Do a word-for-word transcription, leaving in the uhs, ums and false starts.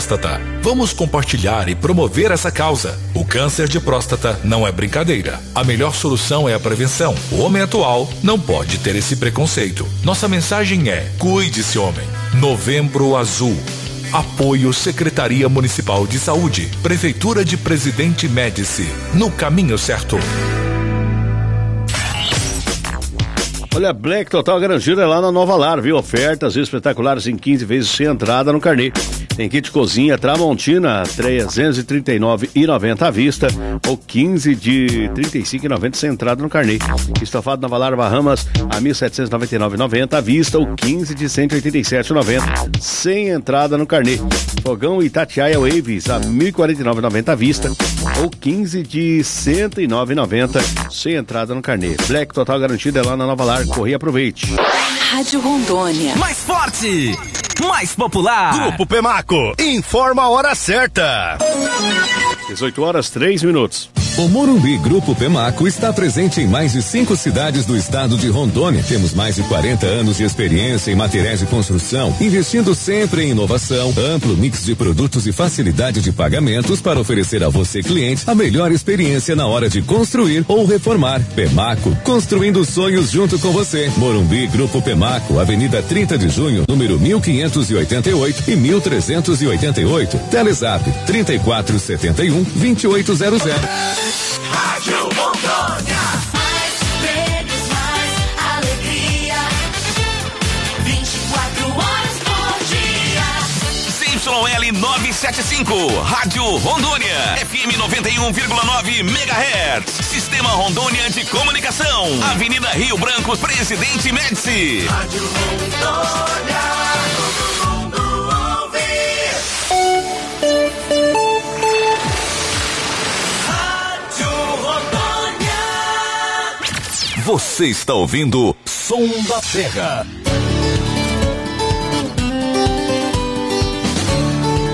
próstata. Vamos compartilhar e promover essa causa. O câncer de próstata não é brincadeira. A melhor solução é a prevenção. O homem atual não pode ter esse preconceito. Nossa mensagem é: cuide-se, homem. Novembro Azul. Apoio Secretaria Municipal de Saúde, Prefeitura de Presidente Médici. No caminho certo. Olha, Black Total Grangeiro é lá na Nova Lar, viu? Ofertas espetaculares em quinze vezes sem entrada no carnê. Tem kit cozinha Tramontina, trezentos e trinta e nove reais e noventa centavos à vista, ou quinze de trinta e cinco reais e noventa centavos sem entrada no carnê. Estofado Nova Lar Bahamas a mil setecentos e noventa e nove reais e noventa centavos à vista, ou quinze de cento e oitenta e sete reais e noventa centavos sem entrada no carnê. Fogão Itatiaia Waves a mil e quarenta e nove reais e noventa centavos à vista, ou quinze de cento e nove reais e noventa centavos sem entrada no carnê. Black Total garantido é lá na Nova Lar. Corre e aproveite. Rádio Rondônia. Mais forte, mais popular. Grupo Pemaco, informa a hora certa. dezoito horas, três minutos. O Morumbi Grupo Pemaco está presente em mais de cinco cidades do estado de Rondônia. Temos mais de quarenta anos de experiência em materiais de construção, investindo sempre em inovação, amplo mix de produtos e facilidade de pagamentos para oferecer a você, cliente, a melhor experiência na hora de construir ou reformar. Pemaco, construindo sonhos junto com você. Morumbi Grupo Pemaco, Avenida trinta de junho, número mil quinhentos e oitenta e oito e mil trezentos e oitenta e oito. Telezap trinta e quatro setenta e um, vinte e oito zero zero. Rádio Rondônia. Mais prêmios, mais alegria. vinte e quatro horas por dia. Z Y L novecentos e setenta e cinco, Rádio Rondônia, F M noventa e um vírgula nove megahertz. Sistema Rondônia de Comunicação. Avenida Rio Branco, Presidente Médici. Rádio Rondônia. Todo mundo ouve. Você está ouvindo Som da Terra.